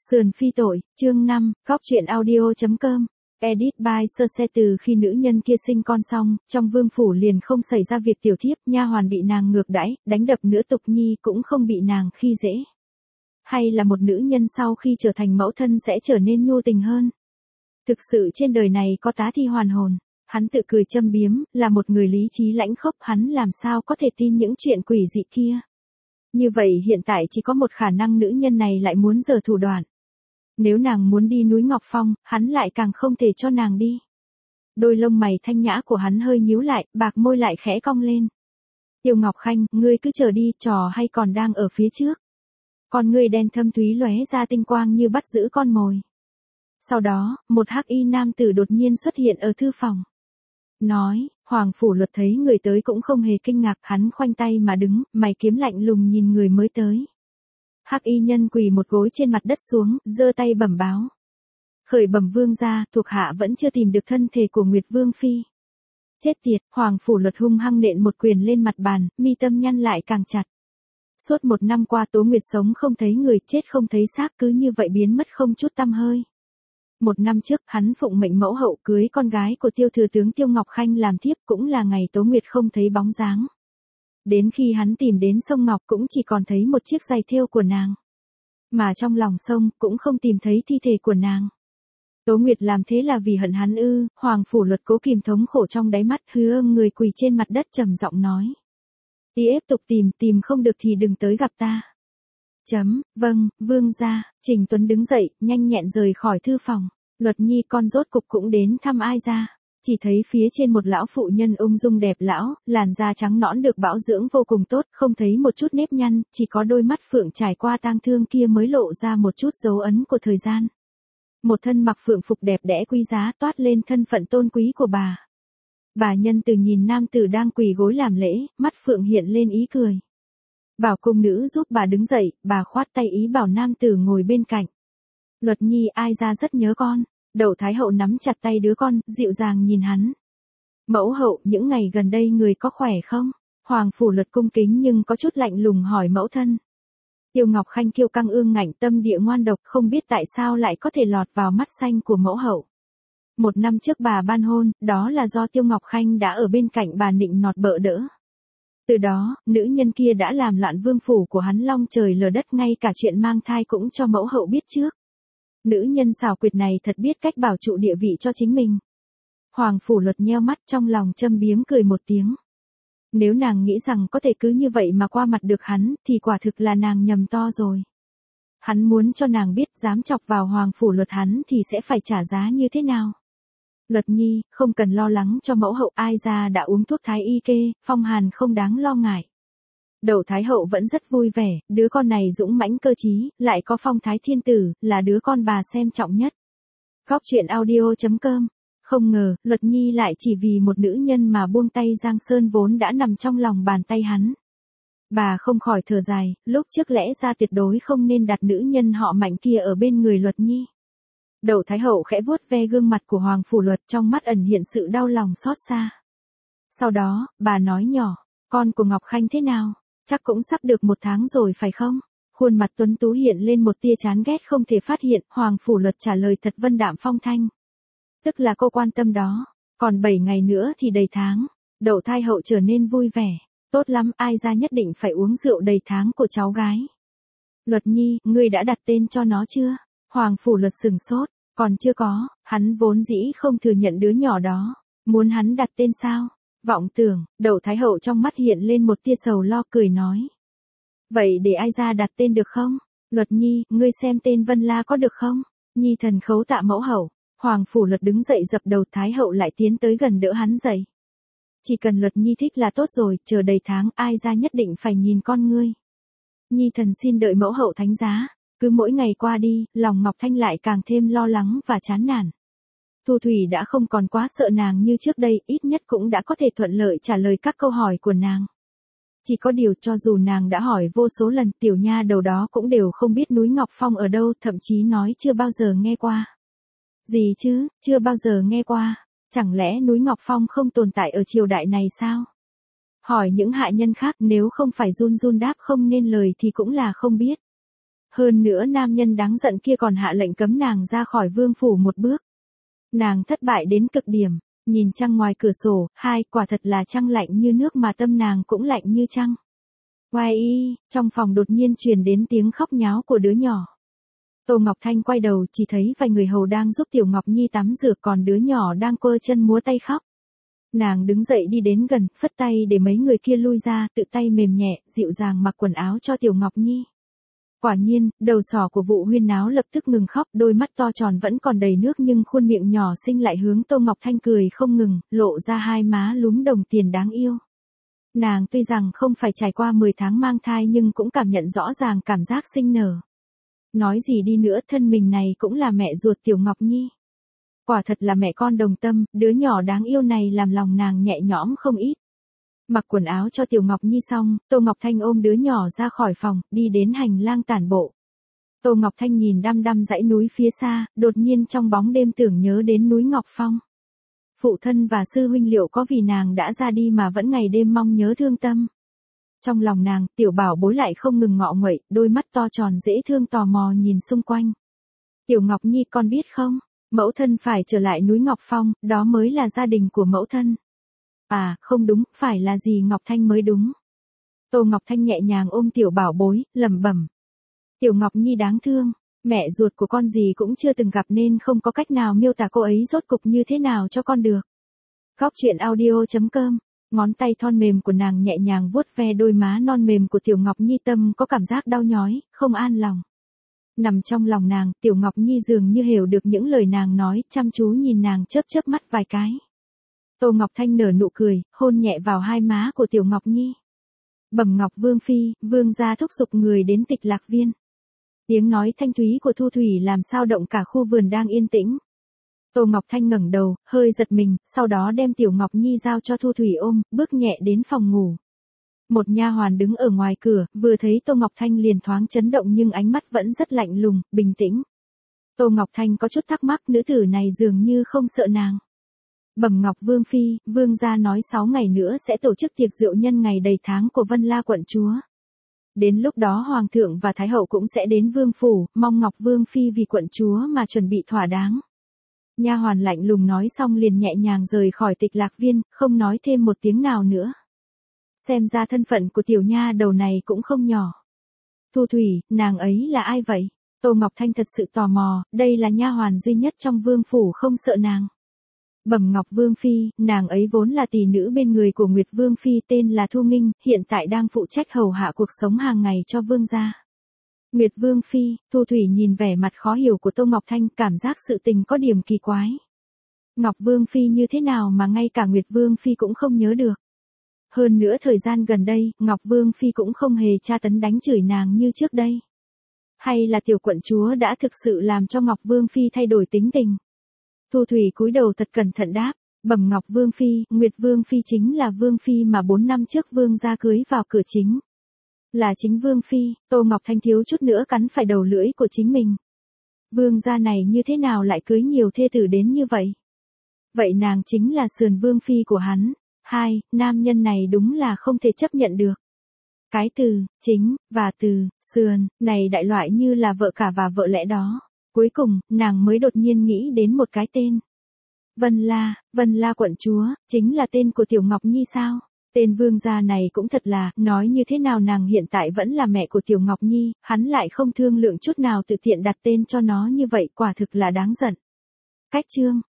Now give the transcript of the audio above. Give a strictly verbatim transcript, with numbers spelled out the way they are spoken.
Sườn phi tội, chương năm, góc truyện audio chấm com. Edit by Sơ Se. Từ khi nữ nhân kia sinh con xong, trong vương phủ liền không xảy ra việc tiểu thiếp, nha hoàn bị nàng ngược đãi, đánh đập nữa, Tục Nhi cũng không bị nàng khi dễ. Hay là một nữ nhân sau khi trở thành mẫu thân sẽ trở nên nhu tình hơn. Thực sự trên đời này có tá thi hoàn hồn. Hắn tự cười châm biếm, là một người lý trí lãnh khốc, hắn làm sao có thể tin những chuyện quỷ dị kia. Như vậy hiện tại chỉ có một khả năng, nữ nhân này lại muốn giở thủ đoạn. Nếu nàng muốn đi núi Ngọc Phong, hắn lại càng không thể cho nàng đi. Đôi lông mày thanh nhã của hắn hơi nhíu lại, bạc môi lại khẽ cong lên. Tiêu Ngọc Khanh, ngươi cứ chờ đi, trò hay còn đang ở phía trước. Con ngươi đen thâm thúy lóe ra tinh quang như bắt giữ con mồi. Sau đó, một hắc y nam tử đột nhiên xuất hiện ở thư phòng. Nói, Hoàng Phủ Luật thấy người tới cũng không hề kinh ngạc, hắn khoanh tay mà đứng, mày kiếm lạnh lùng nhìn người mới tới. Hắc y nhân quỳ một gối trên mặt đất xuống, giơ tay bẩm báo. Khởi bẩm vương gia, thuộc hạ vẫn chưa tìm được thân thể của Nguyệt Vương phi. Chết tiệt, Hoàng Phủ Luật hung hăng nện một quyền lên mặt bàn, mi tâm nhăn lại càng chặt. Suốt một năm qua Tố Nguyệt sống không thấy người, chết không thấy xác, cứ như vậy biến mất không chút tăm hơi. Một năm trước, hắn phụng mệnh mẫu hậu cưới con gái của Tiêu thừa tướng Tiêu Ngọc Khanh làm thiếp, cũng là ngày Tố Nguyệt không thấy bóng dáng. Đến khi hắn tìm đến sông Ngọc cũng chỉ còn thấy một chiếc giày thêu của nàng. Mà trong lòng sông cũng không tìm thấy thi thể của nàng. Tố Nguyệt làm thế là vì hận hắn ư? Hoàng Phủ Luật cố kìm thống khổ trong đáy mắt, hứa người quỳ trên mặt đất trầm giọng nói. Tiếp tục tìm, tìm không được thì đừng tới gặp ta. Chấm, vâng, vương gia. Trình Tuấn đứng dậy, nhanh nhẹn rời khỏi thư phòng. Luật Nhi con rốt cục cũng đến thăm ai ra. Chỉ thấy phía trên một lão phụ nhân ung dung đẹp lão, làn da trắng nõn được bảo dưỡng vô cùng tốt, không thấy một chút nếp nhăn, chỉ có đôi mắt phượng trải qua tang thương kia mới lộ ra một chút dấu ấn của thời gian. Một thân mặc phượng phục đẹp đẽ quý giá toát lên thân phận tôn quý của bà. Bà nhân từ nhìn nam tử đang quỳ gối làm lễ, mắt phượng hiện lên ý cười. Bảo cung nữ giúp bà đứng dậy, bà khoát tay ý bảo nam tử ngồi bên cạnh. Luật Nhi ai ra rất nhớ con. Đậu Thái Hậu nắm chặt tay đứa con, dịu dàng nhìn hắn. Mẫu hậu, những ngày gần đây người có khỏe không? Hoàng Phủ Luật cung kính nhưng có chút lạnh lùng hỏi mẫu thân. Tiêu Ngọc Khanh kiêu căng ương ngạnh, tâm địa ngoan độc, không biết tại sao lại có thể lọt vào mắt xanh của mẫu hậu. Một năm trước bà ban hôn, đó là do Tiêu Ngọc Khanh đã ở bên cạnh bà nịnh nọt bợ đỡ. Từ đó, nữ nhân kia đã làm loạn vương phủ của hắn long trời lở đất, ngay cả chuyện mang thai cũng cho mẫu hậu biết trước. Nữ nhân xảo quyệt này thật biết cách bảo trụ địa vị cho chính mình. Hoàng Phủ Luật nheo mắt, trong lòng châm biếm cười một tiếng. Nếu nàng nghĩ rằng có thể cứ như vậy mà qua mặt được hắn, thì quả thực là nàng nhầm to rồi. Hắn muốn cho nàng biết dám chọc vào Hoàng Phủ Luật hắn thì sẽ phải trả giá như thế nào. Luật Nhi, không cần lo lắng cho mẫu hậu, ai ra đã uống thuốc thái y kê, phong hàn không đáng lo ngại. Đậu Thái Hậu vẫn rất vui vẻ, đứa con này dũng mãnh cơ trí, lại có phong thái thiên tử, là đứa con bà xem trọng nhất. Góc truyện audio chấm com. Không ngờ, Luật Nhi lại chỉ vì một nữ nhân mà buông tay Giang Sơn vốn đã nằm trong lòng bàn tay hắn. Bà không khỏi thở dài, lúc trước lẽ ra tuyệt đối không nên đặt nữ nhân họ Mạnh kia ở bên người Luật Nhi. Đậu Thái Hậu khẽ vuốt ve gương mặt của Hoàng Phủ Luật, trong mắt ẩn hiện sự đau lòng xót xa. Sau đó, bà nói nhỏ, con của Ngọc Khanh thế nào? Chắc cũng sắp được một tháng rồi phải không? Khuôn mặt tuấn tú hiện lên một tia chán ghét không thể phát hiện, Hoàng Phủ Luật trả lời thật vân đạm phong thanh. Tức là cô quan tâm đó, còn bảy ngày nữa thì đầy tháng. Đậu Thái Hậu trở nên vui vẻ. Tốt lắm, ai ra nhất định phải uống rượu đầy tháng của cháu gái. Luật Nhi, ngươi đã đặt tên cho nó chưa? Hoàng Phủ Luật sừng sốt, còn chưa có, hắn vốn dĩ không thừa nhận đứa nhỏ đó. Muốn hắn đặt tên sao? Vọng tưởng, Đậu Thái Hậu trong mắt hiện lên một tia sầu lo, cười nói. Vậy để ai ra đặt tên được không? Luật Nhi, ngươi xem tên Vân La có được không? Nhi thần khấu tạ mẫu hậu. Hoàng Phủ Luật đứng dậy dập đầu, Thái Hậu lại tiến tới gần đỡ hắn dậy. Chỉ cần Luật Nhi thích là tốt rồi, chờ đầy tháng, ai ra nhất định phải nhìn con ngươi. Nhi thần xin đợi mẫu hậu thánh giá. Cứ mỗi ngày qua đi, lòng Ngọc Thanh lại càng thêm lo lắng và chán nản. Thu Thủy đã không còn quá sợ nàng như trước đây, ít nhất cũng đã có thể thuận lợi trả lời các câu hỏi của nàng. Chỉ có điều cho dù nàng đã hỏi vô số lần, tiểu nha đầu đó cũng đều không biết núi Ngọc Phong ở đâu, thậm chí nói chưa bao giờ nghe qua. Gì chứ, chưa bao giờ nghe qua, chẳng lẽ núi Ngọc Phong không tồn tại ở triều đại này sao? Hỏi những hạ nhân khác, nếu không phải run run đáp không nên lời thì cũng là không biết. Hơn nữa nam nhân đáng giận kia còn hạ lệnh cấm nàng ra khỏi vương phủ một bước. Nàng thất bại đến cực điểm, nhìn trăng ngoài cửa sổ, hai, quả thật là trăng lạnh như nước mà tâm nàng cũng lạnh như trăng. Oai y, trong phòng đột nhiên truyền đến tiếng khóc nháo của đứa nhỏ. Tô Ngọc Thanh quay đầu chỉ thấy vài người hầu đang giúp Tiểu Ngọc Nhi tắm rửa còn đứa nhỏ đang quơ chân múa tay khóc. Nàng đứng dậy đi đến gần, phất tay để mấy người kia lui ra, tự tay mềm nhẹ, dịu dàng mặc quần áo cho Tiểu Ngọc Nhi. Quả nhiên, đầu sỏ của vụ huyên náo lập tức ngừng khóc, đôi mắt to tròn vẫn còn đầy nước nhưng khuôn miệng nhỏ xinh lại hướng Tô Ngọc Thanh cười không ngừng, lộ ra hai má lúm đồng tiền đáng yêu. Nàng tuy rằng không phải trải qua mười tháng mang thai nhưng cũng cảm nhận rõ ràng cảm giác sinh nở. Nói gì đi nữa thân mình này cũng là mẹ ruột Tiểu Ngọc Nhi. Quả thật là mẹ con đồng tâm, đứa nhỏ đáng yêu này làm lòng nàng nhẹ nhõm không ít. Mặc quần áo cho Tiểu Ngọc Nhi xong, Tô Ngọc Thanh ôm đứa nhỏ ra khỏi phòng, đi đến hành lang tản bộ. Tô Ngọc Thanh nhìn đăm đăm dãy núi phía xa, đột nhiên trong bóng đêm tưởng nhớ đến núi Ngọc Phong. Phụ thân và sư huynh liệu có vì nàng đã ra đi mà vẫn ngày đêm mong nhớ thương tâm. Trong lòng nàng, tiểu bảo bối lại không ngừng ngọ nguậy, đôi mắt to tròn dễ thương tò mò nhìn xung quanh. Tiểu Ngọc Nhi con biết không, mẫu thân phải trở lại núi Ngọc Phong, đó mới là gia đình của mẫu thân. À, không đúng, phải là gì Ngọc Thanh mới đúng. Tô Ngọc Thanh nhẹ nhàng ôm tiểu bảo bối, lẩm bẩm. Tiểu Ngọc Nhi đáng thương, mẹ ruột của con gì cũng chưa từng gặp nên không có cách nào miêu tả cô ấy rốt cục như thế nào cho con được. Góc truyện audio chấm com, ngón tay thon mềm của nàng nhẹ nhàng vuốt ve đôi má non mềm của Tiểu Ngọc Nhi, tâm có cảm giác đau nhói, không an lòng. Nằm trong lòng nàng, Tiểu Ngọc Nhi dường như hiểu được những lời nàng nói, chăm chú nhìn nàng chớp chớp mắt vài cái. Tô Ngọc Thanh nở nụ cười, hôn nhẹ vào hai má của Tiểu Ngọc Nhi. Bẩm Ngọc Vương Phi, Vương gia thúc giục người đến Tịch Lạc Viên. Tiếng nói thanh thúy của Thu Thủy làm sao động cả khu vườn đang yên tĩnh. Tô Ngọc Thanh ngẩng đầu, hơi giật mình, sau đó đem Tiểu Ngọc Nhi giao cho Thu Thủy ôm, bước nhẹ đến phòng ngủ. Một nha hoàn đứng ở ngoài cửa, vừa thấy Tô Ngọc Thanh liền thoáng chấn động nhưng ánh mắt vẫn rất lạnh lùng, bình tĩnh. Tô Ngọc Thanh có chút thắc mắc, nữ tử này dường như không sợ nàng. Bẩm Ngọc Vương Phi, Vương gia nói sáu ngày nữa sẽ tổ chức tiệc rượu nhân ngày đầy tháng của Vân La quận chúa. Đến lúc đó Hoàng thượng và Thái hậu cũng sẽ đến Vương phủ, mong Ngọc Vương Phi vì quận chúa mà chuẩn bị thỏa đáng. Nha hoàn lạnh lùng nói xong liền nhẹ nhàng rời khỏi Tịch Lạc Viên, không nói thêm một tiếng nào nữa. Xem ra thân phận của tiểu nha đầu này cũng không nhỏ. Thu Thủy, nàng ấy là ai vậy? Tô Ngọc Thanh thật sự tò mò, đây là nha hoàn duy nhất trong vương phủ không sợ nàng. Bẩm Ngọc Vương Phi, nàng ấy vốn là tỷ nữ bên người của Nguyệt Vương Phi tên là Thu Nghinh, hiện tại đang phụ trách hầu hạ cuộc sống hàng ngày cho vương gia. Nguyệt Vương Phi, Thu Thủy nhìn vẻ mặt khó hiểu của Tô Ngọc Thanh, cảm giác sự tình có điểm kỳ quái. Ngọc Vương Phi như thế nào mà ngay cả Nguyệt Vương Phi cũng không nhớ được. Hơn nữa thời gian gần đây, Ngọc Vương Phi cũng không hề tra tấn đánh chửi nàng như trước đây. Hay là tiểu quận chúa đã thực sự làm cho Ngọc Vương Phi thay đổi tính tình? Thu Thủy cúi đầu thật cẩn thận đáp, bẩm Ngọc Vương Phi, Nguyệt Vương Phi chính là Vương Phi mà bốn năm trước Vương gia cưới vào cửa chính. Là chính Vương Phi, Tô Ngọc Thanh thiếu chút nữa cắn phải đầu lưỡi của chính mình. Vương gia này như thế nào lại cưới nhiều thê tử đến như vậy? Vậy nàng chính là sườn Vương Phi của hắn. Hai, nam nhân này đúng là không thể chấp nhận được. Cái từ, chính, và từ, sườn, này đại loại như là vợ cả và vợ lẽ đó. Cuối cùng, nàng mới đột nhiên nghĩ đến một cái tên. Vân La, Vân La quận chúa, chính là tên của Tiểu Ngọc Nhi sao? Tên vương gia này cũng thật là, nói như thế nào nàng hiện tại vẫn là mẹ của Tiểu Ngọc Nhi, hắn lại không thương lượng chút nào tự tiện đặt tên cho nó như vậy, quả thực là đáng giận. Cách chương